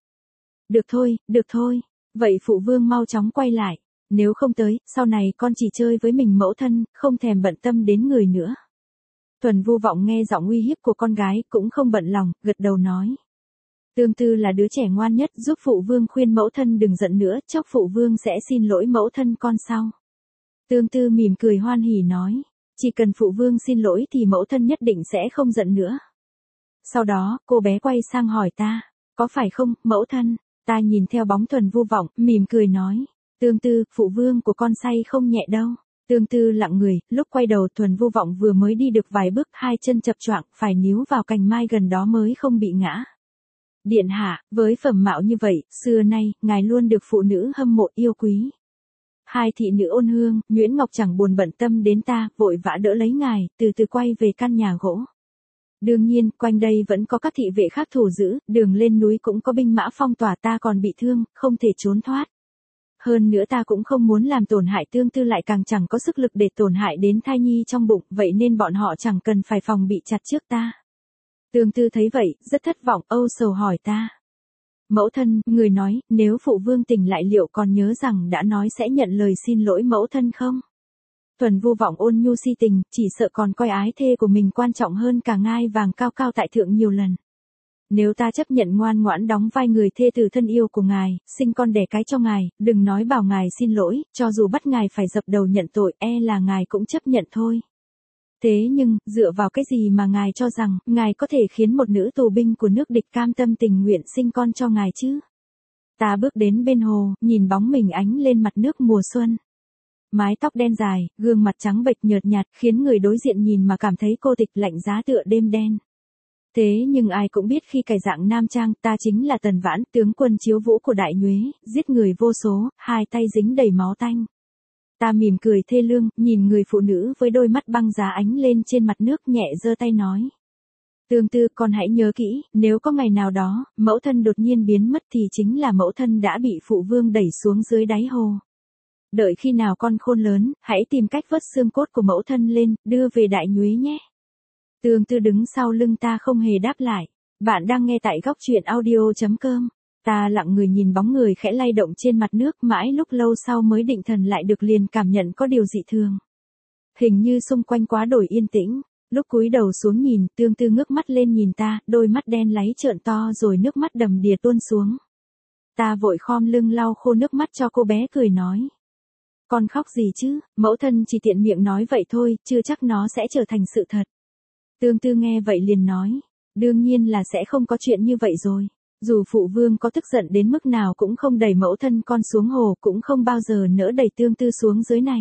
Được thôi, vậy phụ vương mau chóng quay lại. Nếu không tới, sau này con chỉ chơi với mình mẫu thân, không thèm bận tâm đến người nữa. Thuần Vô Vọng nghe giọng uy hiếp của con gái, cũng không bận lòng, gật đầu nói. Tương Tư là đứa trẻ ngoan nhất, giúp phụ vương khuyên mẫu thân đừng giận nữa, chốc phụ vương sẽ xin lỗi mẫu thân con sau. Tương Tư mỉm cười hoan hỉ nói. Chỉ cần phụ vương xin lỗi thì mẫu thân nhất định sẽ không giận nữa. Sau đó, cô bé quay sang hỏi ta. Có phải không, mẫu thân? Ta nhìn theo bóng Thuần Vô Vọng, mỉm cười nói. Tương Tư, phụ vương của con say không nhẹ đâu. Tương Tư lặng người, lúc quay đầu Thuần Vô Vọng vừa mới đi được vài bước, hai chân chập choạng, phải níu vào cành mai gần đó mới không bị ngã. Điện hạ, với phẩm mạo như vậy, xưa nay, ngài luôn được phụ nữ hâm mộ yêu quý. Hai thị nữ ôn hương, Nguyễn Ngọc chẳng buồn bận tâm đến ta, vội vã đỡ lấy ngài, từ từ quay về căn nhà gỗ. Đương nhiên, quanh đây vẫn có các thị vệ khác thủ giữ, đường lên núi cũng có binh mã phong tỏa, ta còn bị thương, không thể trốn thoát. Hơn nữa ta cũng không muốn làm tổn hại Tương Tư, lại càng chẳng có sức lực để tổn hại đến thai nhi trong bụng, vậy nên bọn họ chẳng cần phải phòng bị chặt trước ta. Tương Tư thấy vậy, rất thất vọng, âu sầu hỏi ta. Mẫu thân, người nói, nếu phụ vương tỉnh lại liệu còn nhớ rằng đã nói sẽ nhận lời xin lỗi mẫu thân không? Thuần Vu Vọng ôn nhu si tình, chỉ sợ còn coi ái thê của mình quan trọng hơn cả ngai vàng cao cao tại thượng nhiều lần. Nếu ta chấp nhận ngoan ngoãn đóng vai người thê tử thân yêu của ngài, sinh con đẻ cái cho ngài, đừng nói bảo ngài xin lỗi, cho dù bắt ngài phải dập đầu nhận tội, là ngài cũng chấp nhận thôi. Thế nhưng, dựa vào cái gì mà ngài cho rằng, ngài có thể khiến một nữ tù binh của nước địch cam tâm tình nguyện sinh con cho ngài chứ? Ta bước đến bên hồ, nhìn bóng mình ánh lên mặt nước mùa xuân. Mái tóc đen dài, gương mặt trắng bệch nhợt nhạt, khiến người đối diện nhìn mà cảm thấy cô tịch lạnh giá tựa đêm đen. Thế nhưng ai cũng biết khi cải dạng nam trang, ta chính là Tần Vãn, tướng quân Chiếu Vũ của Đại Nhuế, giết người vô số, hai tay dính đầy máu tanh. Ta mỉm cười thê lương, nhìn người phụ nữ với đôi mắt băng giá ánh lên trên mặt nước, nhẹ giơ tay nói. Tương Tư, con hãy nhớ kỹ, nếu có ngày nào đó, mẫu thân đột nhiên biến mất thì chính là mẫu thân đã bị phụ vương đẩy xuống dưới đáy hồ. Đợi khi nào con khôn lớn, hãy tìm cách vớt xương cốt của mẫu thân lên, đưa về Đại Nhuế nhé. Tương Tư đứng sau lưng ta không hề đáp lại. Bạn đang nghe tại góc truyện audio.com. Ta lặng người nhìn bóng người khẽ lay động trên mặt nước, mãi lúc lâu sau mới định thần lại được, liền cảm nhận có điều dị thường. Hình như xung quanh quá đổi yên tĩnh. Lúc cúi đầu xuống nhìn, Tương Tư ngước mắt lên nhìn ta, đôi mắt đen láy trợn to rồi nước mắt đầm đìa tuôn xuống. Ta vội khom lưng lau khô nước mắt cho cô bé, cười nói. Con khóc gì chứ, mẫu thân chỉ tiện miệng nói vậy thôi, chưa chắc nó sẽ trở thành sự thật. Tương Tư nghe vậy liền nói, đương nhiên là sẽ không có chuyện như vậy rồi. Dù phụ vương có tức giận đến mức nào cũng không đẩy mẫu thân con xuống hồ, cũng không bao giờ nỡ đẩy Tương Tư xuống dưới này.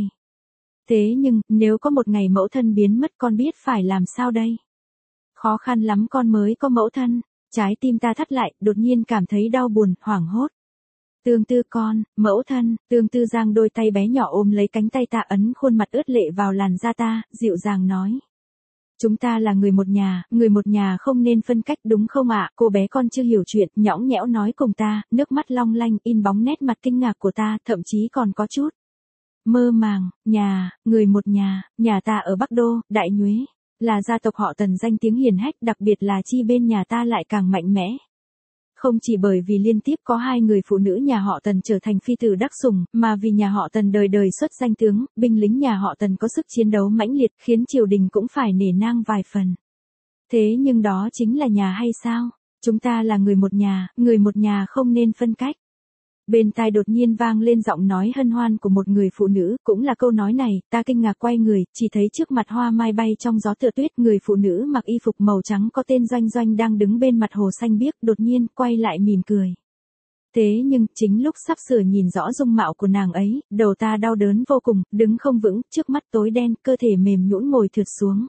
Thế nhưng, nếu có một ngày mẫu thân biến mất con biết phải làm sao đây? Khó khăn lắm con mới có mẫu thân. Trái tim ta thắt lại, đột nhiên cảm thấy đau buồn, hoảng hốt. Tương Tư con, mẫu thân. Tương Tư giang đôi tay bé nhỏ ôm lấy cánh tay ta, ấn khuôn mặt ướt lệ vào làn da ta, dịu dàng nói. Chúng ta là người một nhà không nên phân cách đúng không ạ? Cô bé con chưa hiểu chuyện, nhõng nhẽo nói cùng ta, nước mắt long lanh in bóng nét mặt kinh ngạc của ta, thậm chí còn có chút mơ màng. Người một nhà ta ở Bắc Đô, Đại Nhuế, là gia tộc họ Tần danh tiếng hiền hách, đặc biệt là chi bên nhà ta lại càng mạnh mẽ. Không chỉ bởi vì liên tiếp có hai người phụ nữ nhà họ Tần trở thành phi tử đắc sủng, mà vì nhà họ Tần đời đời xuất danh tướng, binh lính nhà họ Tần có sức chiến đấu mãnh liệt, khiến triều đình cũng phải nể nang vài phần. Thế nhưng đó chính là nhà hay sao? Chúng ta là người một nhà không nên phân cách. Bên tai đột nhiên vang lên giọng nói hân hoan của một người phụ nữ, cũng là câu nói này, ta kinh ngạc quay người, chỉ thấy trước mặt hoa mai bay trong gió tựa tuyết, người phụ nữ mặc y phục màu trắng có tên Doanh Doanh đang đứng bên mặt hồ xanh biếc, đột nhiên quay lại mỉm cười. Thế nhưng, chính lúc sắp sửa nhìn rõ dung mạo của nàng ấy, đầu ta đau đớn vô cùng, đứng không vững, trước mắt tối đen, cơ thể mềm nhũn ngồi thượt xuống.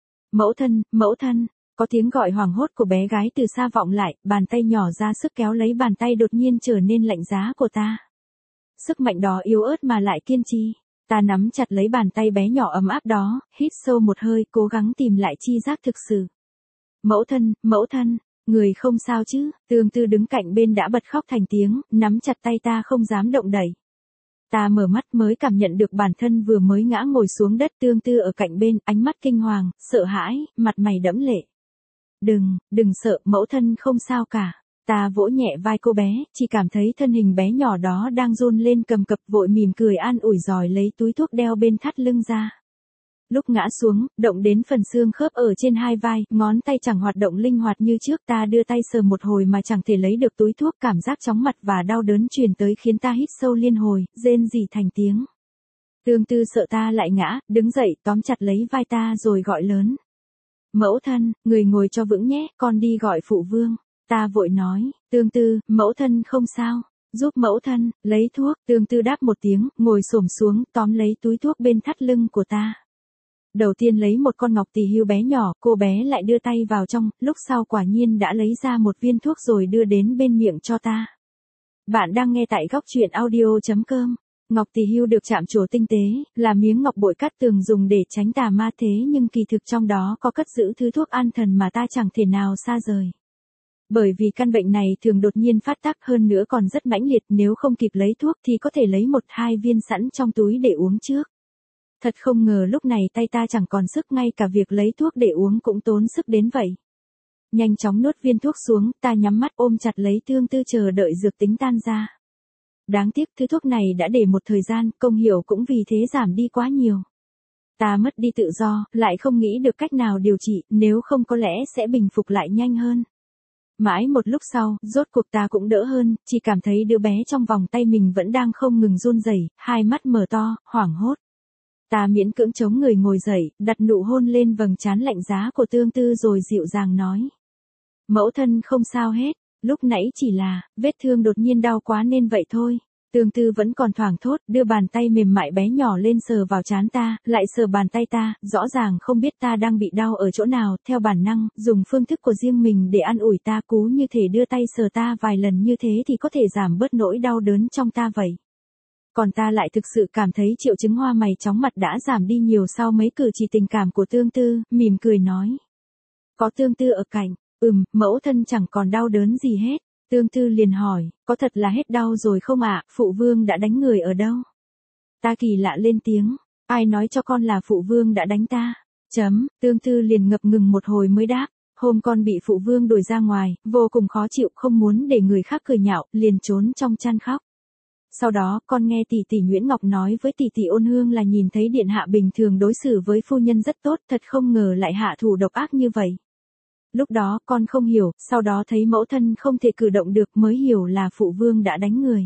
Mẫu thân. Có tiếng gọi hoảng hốt của bé gái từ xa vọng lại, bàn tay nhỏ ra sức kéo lấy bàn tay đột nhiên trở nên lạnh giá của ta. Sức mạnh đó yếu ớt mà lại kiên trì. Ta nắm chặt lấy bàn tay bé nhỏ ấm áp đó, hít sâu một hơi, cố gắng tìm lại chi giác thực sự. Mẫu thân, người không sao chứ? Tương Tư đứng cạnh bên đã bật khóc thành tiếng, nắm chặt tay ta không dám động đậy. Ta mở mắt mới cảm nhận được bản thân vừa mới ngã ngồi xuống đất. Tương Tư ở cạnh bên, ánh mắt kinh hoàng, sợ hãi, mặt mày đẫm lệ. Đừng sợ, mẫu thân không sao cả. Ta vỗ nhẹ vai cô bé, chỉ cảm thấy thân hình bé nhỏ đó đang run lên cầm cập, vội mỉm cười an ủi rồi lấy túi thuốc đeo bên thắt lưng ra. Lúc ngã xuống, động đến phần xương khớp ở trên hai vai, ngón tay chẳng hoạt động linh hoạt như trước. Ta đưa tay sờ một hồi mà chẳng thể lấy được túi thuốc, cảm giác chóng mặt và đau đớn truyền tới khiến ta hít sâu liên hồi, rên rỉ thành tiếng. Tương Tư sợ ta lại ngã, đứng dậy tóm chặt lấy vai ta rồi gọi lớn. Mẫu thân, người ngồi cho vững nhé, con đi gọi phụ vương. Ta vội nói, Tương Tư, mẫu thân không sao, giúp mẫu thân, lấy thuốc. Tương Tư đáp một tiếng, ngồi xổm xuống, tóm lấy túi thuốc bên thắt lưng của ta. Đầu tiên lấy một con ngọc tỳ hưu bé nhỏ, cô bé lại đưa tay vào trong, lúc sau quả nhiên đã lấy ra một viên thuốc rồi đưa đến bên miệng cho ta. Bạn đang nghe tại góc truyện audio.com. Ngọc tỳ hưu được chạm trổ tinh tế, là miếng ngọc bội cắt tường dùng để tránh tà ma, thế nhưng kỳ thực trong đó có cất giữ thứ thuốc an thần mà ta chẳng thể nào xa rời. Bởi vì căn bệnh này thường đột nhiên phát tác, hơn nữa còn rất mãnh liệt, nếu không kịp lấy thuốc thì có thể lấy 1-2 viên sẵn trong túi để uống trước. Thật không ngờ lúc này tay ta chẳng còn sức, ngay cả việc lấy thuốc để uống cũng tốn sức đến vậy. Nhanh chóng nuốt viên thuốc xuống, ta nhắm mắt ôm chặt lấy Tương Tư chờ đợi dược tính tan ra. Đáng tiếc thứ thuốc này đã để một thời gian, công hiệu cũng vì thế giảm đi quá nhiều. Ta mất đi tự do, lại không nghĩ được cách nào điều trị, nếu không có lẽ sẽ bình phục lại nhanh hơn. Mãi một lúc sau, rốt cuộc ta cũng đỡ hơn, chỉ cảm thấy đứa bé trong vòng tay mình vẫn đang không ngừng run rẩy, hai mắt mở to, hoảng hốt. Ta miễn cưỡng chống người ngồi dậy, đặt nụ hôn lên vầng trán lạnh giá của Tương Tư rồi dịu dàng nói. Mẫu thân không sao hết, lúc nãy chỉ là, vết thương đột nhiên đau quá nên vậy thôi. Tương Tư vẫn còn thoảng thốt, đưa bàn tay mềm mại bé nhỏ lên sờ vào trán ta, lại sờ bàn tay ta, rõ ràng không biết ta đang bị đau ở chỗ nào, theo bản năng, dùng phương thức của riêng mình để an ủi ta, cú như thể đưa tay sờ ta vài lần như thế thì có thể giảm bớt nỗi đau đớn trong ta vậy. Còn ta lại thực sự cảm thấy triệu chứng hoa mày chóng mặt đã giảm đi nhiều sau mấy cử chỉ tình cảm của Tương Tư, mỉm cười nói. Có Tương Tư ở cạnh, mẫu thân chẳng còn đau đớn gì hết. Tương Tư liền hỏi, có thật là hết đau rồi không ạ, phụ vương đã đánh người ở đâu? Ta kỳ lạ lên tiếng, ai nói cho con là phụ vương đã đánh ta? Tương Tư liền ngập ngừng một hồi mới đáp, hôm con bị phụ vương đuổi ra ngoài, vô cùng khó chịu không muốn để người khác cười nhạo, liền trốn trong chăn khóc. Sau đó, con nghe tỷ tỷ Nguyễn Ngọc nói với tỷ tỷ Ôn Hương là nhìn thấy điện hạ bình thường đối xử với phu nhân rất tốt, thật không ngờ lại hạ thủ độc ác như vậy. Lúc đó con không hiểu, sau đó thấy mẫu thân không thể cử động được mới hiểu là phụ vương đã đánh người.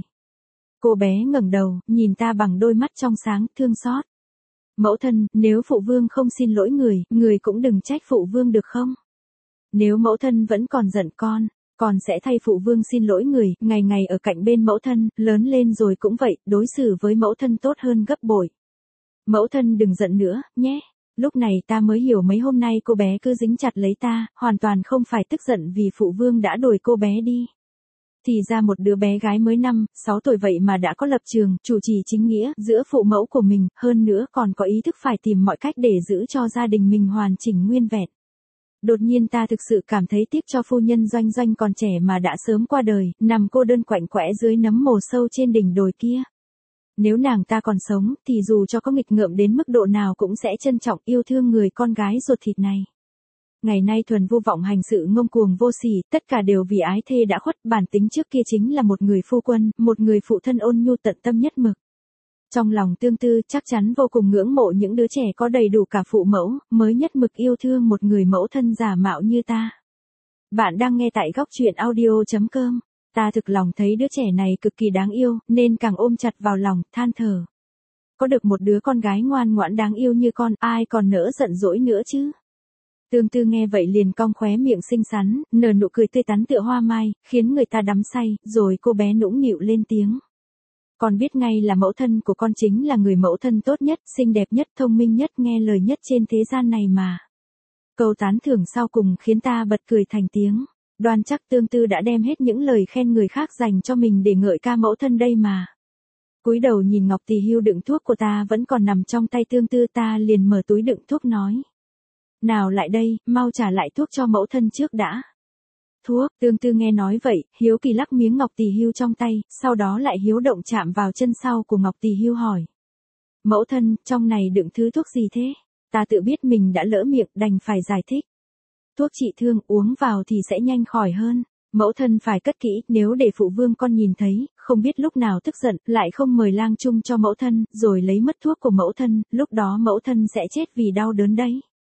Cô bé ngẩng đầu, nhìn ta bằng đôi mắt trong sáng, thương xót. Mẫu thân, nếu phụ vương không xin lỗi người cũng đừng trách phụ vương được không? Nếu mẫu thân vẫn còn giận con sẽ thay phụ vương xin lỗi người, ngày ngày ở cạnh bên mẫu thân, lớn lên rồi cũng vậy, đối xử với mẫu thân tốt hơn gấp bội. Mẫu thân đừng giận nữa, nhé. Lúc này ta mới hiểu mấy hôm nay cô bé cứ dính chặt lấy ta, hoàn toàn không phải tức giận vì phụ vương đã đuổi cô bé đi. Thì ra một đứa bé gái mới 5-6 tuổi vậy mà đã có lập trường, chủ trì chính nghĩa giữa phụ mẫu của mình, hơn nữa còn có ý thức phải tìm mọi cách để giữ cho gia đình mình hoàn chỉnh nguyên vẹn. Đột nhiên ta thực sự cảm thấy tiếc cho phu nhân Doanh Doanh còn trẻ mà đã sớm qua đời, nằm cô đơn quạnh quẽ dưới nấm mồ sâu trên đỉnh đồi kia. Nếu nàng ta còn sống, thì dù cho có nghịch ngợm đến mức độ nào cũng sẽ trân trọng yêu thương người con gái ruột thịt này. Ngày nay thuần vô vọng hành sự ngông cuồng vô sỉ, tất cả đều vì ái thê đã khuất, bản tính trước kia chính là một người phu quân, một người phụ thân ôn nhu tận tâm nhất mực. Trong lòng Tương Tư chắc chắn vô cùng ngưỡng mộ những đứa trẻ có đầy đủ cả phụ mẫu, mới nhất mực yêu thương một người mẫu thân giả mạo như ta. Bạn đang nghe tại góc truyện audio.com. Ta thực lòng thấy đứa trẻ này cực kỳ đáng yêu, nên càng ôm chặt vào lòng, than thở. Có được một đứa con gái ngoan ngoãn đáng yêu như con, ai còn nỡ giận dỗi nữa chứ? Tương Tư nghe vậy liền cong khóe miệng xinh xắn, nở nụ cười tươi tắn tựa hoa mai, khiến người ta đắm say, rồi cô bé nũng nịu lên tiếng. Con biết ngay là mẫu thân của con chính là người mẫu thân tốt nhất, xinh đẹp nhất, thông minh nhất, nghe lời nhất trên thế gian này mà. Câu tán thưởng sau cùng khiến ta bật cười thành tiếng. Đoan chắc Tương Tư đã đem hết những lời khen người khác dành cho mình để ngợi ca mẫu thân đây mà. Cúi đầu nhìn ngọc tỳ hưu đựng thuốc của ta vẫn còn nằm trong tay Tương Tư, ta liền mở túi đựng thuốc nói. Nào lại đây, mau trả lại thuốc cho mẫu thân trước đã. Thuốc, Tương Tư nghe nói vậy, hiếu kỳ lắc miếng ngọc tỳ hưu trong tay, sau đó lại hiếu động chạm vào chân sau của ngọc tỳ hưu hỏi. Mẫu thân, trong này đựng thứ thuốc gì thế? Ta tự biết mình đã lỡ miệng, đành phải giải thích. Thuốc trị thương, uống vào thì sẽ nhanh khỏi hơn. Mẫu thân phải cất kỹ, nếu để phụ vương con nhìn thấy, không biết lúc nào tức giận, lại không mời lang chung cho mẫu thân, rồi lấy mất thuốc của mẫu thân, lúc đó mẫu thân sẽ chết vì đau đớn đấy.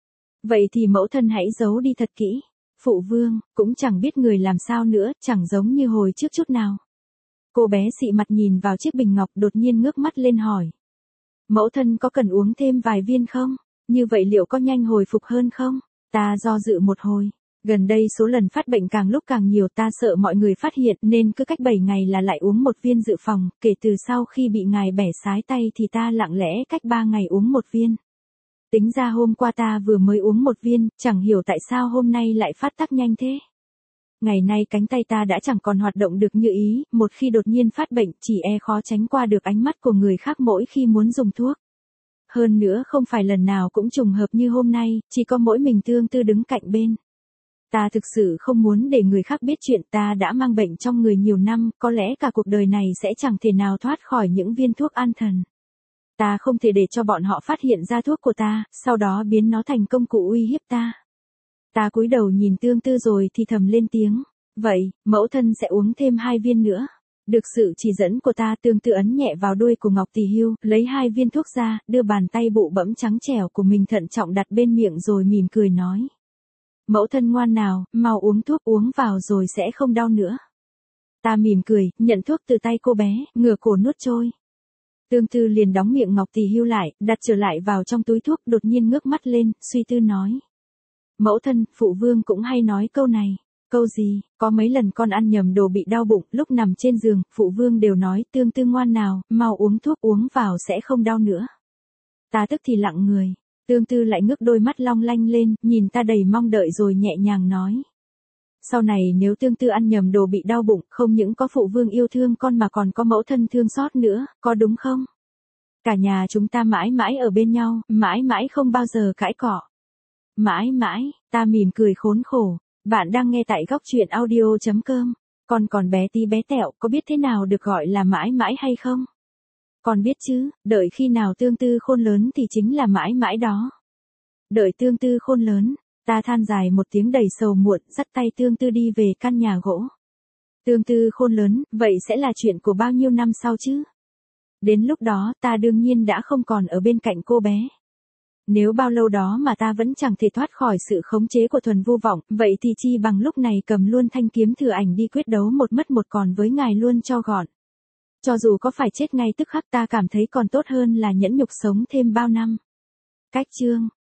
Vậy thì mẫu thân hãy giấu đi thật kỹ. Phụ vương, cũng chẳng biết người làm sao nữa, chẳng giống như hồi trước chút nào. Cô bé xị mặt nhìn vào chiếc bình ngọc đột nhiên ngước mắt lên hỏi. Mẫu thân có cần uống thêm vài viên không? Như vậy liệu có nhanh hồi phục hơn không? Ta do dự một hồi. Gần đây số lần phát bệnh càng lúc càng nhiều, ta sợ mọi người phát hiện nên cứ cách 7 ngày là lại uống một viên dự phòng, kể từ sau khi bị ngài bẻ sái tay thì ta lặng lẽ cách 3 ngày uống một viên. Tính ra hôm qua ta vừa mới uống một viên, chẳng hiểu tại sao hôm nay lại phát tác nhanh thế. Ngày nay cánh tay ta đã chẳng còn hoạt động được như ý, một khi đột nhiên phát bệnh chỉ khó tránh qua được ánh mắt của người khác mỗi khi muốn dùng thuốc. Hơn nữa không phải lần nào cũng trùng hợp như hôm nay, chỉ có mỗi mình Tương Tư đứng cạnh bên. Ta thực sự không muốn để người khác biết chuyện ta đã mang bệnh trong người nhiều năm, có lẽ cả cuộc đời này sẽ chẳng thể nào thoát khỏi những viên thuốc an thần. Ta không thể để cho bọn họ phát hiện ra thuốc của ta, sau đó biến nó thành công cụ uy hiếp ta. Ta cúi đầu nhìn Tương Tư rồi thì thầm lên tiếng. Vậy, mẫu thân sẽ uống thêm 2 viên nữa. Được sự chỉ dẫn của ta, Tương Tư ấn nhẹ vào đuôi của Ngọc Tỷ Hưu, lấy 2 viên thuốc ra, đưa bàn tay bụ bẫm trắng trẻo của mình thận trọng đặt bên miệng rồi mỉm cười nói. Mẫu thân ngoan nào, mau uống thuốc, uống vào rồi sẽ không đau nữa. Ta mỉm cười, nhận thuốc từ tay cô bé, ngửa cổ nuốt trôi. Tương Tư liền đóng miệng Ngọc Tỷ Hưu lại, đặt trở lại vào trong túi thuốc, đột nhiên ngước mắt lên, suy tư nói. Mẫu thân, phụ vương cũng hay nói câu này. Câu gì? Có mấy lần con ăn nhầm đồ bị đau bụng, lúc nằm trên giường, phụ vương đều nói, Tương Tư ngoan nào, mau uống thuốc, uống vào sẽ không đau nữa. Ta tức thì lặng người. Tương Tư lại ngước đôi mắt long lanh lên, nhìn ta đầy mong đợi rồi nhẹ nhàng nói. Sau này nếu Tương Tư ăn nhầm đồ bị đau bụng, không những có phụ vương yêu thương con mà còn có mẫu thân thương xót nữa, có đúng không? Cả nhà chúng ta mãi mãi ở bên nhau, mãi mãi không bao giờ cãi cọ. Mãi mãi, ta mỉm cười khốn khổ. Bạn đang nghe tại góc truyện audio.com. Con còn bé tí bé tẹo, có biết thế nào được gọi là mãi mãi hay không? Con biết chứ, đợi khi nào Tương Tư khôn lớn thì chính là mãi mãi đó. Đợi Tương Tư khôn lớn, ta than dài một tiếng đầy sầu muộn, dắt tay Tương Tư đi về căn nhà gỗ. Tương Tư khôn lớn, vậy sẽ là chuyện của bao nhiêu năm sau chứ? Đến lúc đó, ta đương nhiên đã không còn ở bên cạnh cô bé. Nếu bao lâu đó mà ta vẫn chẳng thể thoát khỏi sự khống chế của Thuần Vu Vọng, vậy thì chi bằng lúc này cầm luôn thanh kiếm thừa ảnh đi quyết đấu một mất một còn với ngài luôn cho gọn. Cho dù có phải chết ngay tức khắc, ta cảm thấy còn tốt hơn là nhẫn nhục sống thêm bao năm. Cách chương